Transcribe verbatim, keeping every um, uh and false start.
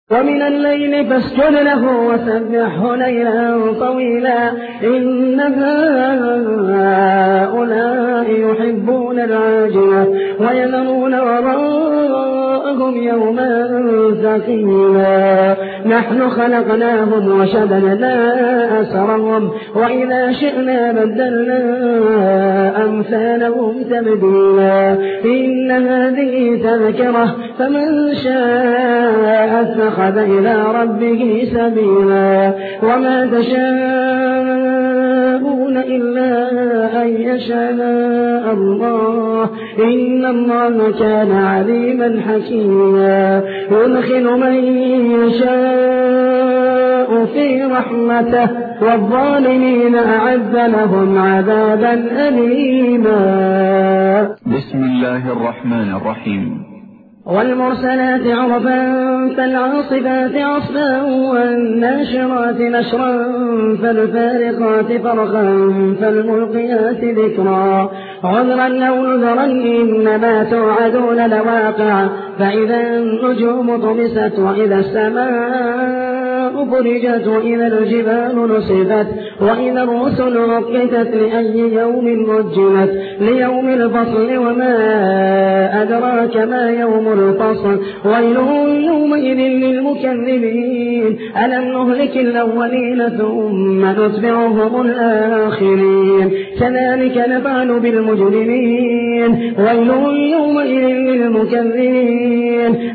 ومن الليل فاسجد له وسبحه ليلا طويلا إن هؤلاء يحبون العاجلة ويذرون وراءهم يوما ثقيلا نحن خلقناهم وشددنا أسرهم وإذا شئنا بدلنا أمثالهم تبديلا إن هذه تذكرة فمن شاء اتخذ إلى ربه سبيلا وما تشاءون إلا أن يشاء الله إن الله كان عليما حكيما يدخل من يشاء في رحمته والظالمين أعد لهم عذابا أليما. بسم الله الرحمن الرحيم. والمرسلات عرفا فالعاصفات عصفا والناشرات نشرا فالفارقات فرقا فالملقيات ذكرا عذرا أو نذرا إنما توعدون لواقع فإذا النجوم طمست وإذا السماء برجت وإذا الجبال نصفت وإذا الرسل أقتت لأي يوم أجلت ليوم الفصل وما أدراك ما يوم الفصل ويل يومئذ للمكذبين ألم نهلك الأولين ثم نتبعهم الآخرين كذلك نفعل بالمجرمين ويل يومئذ للمكذبين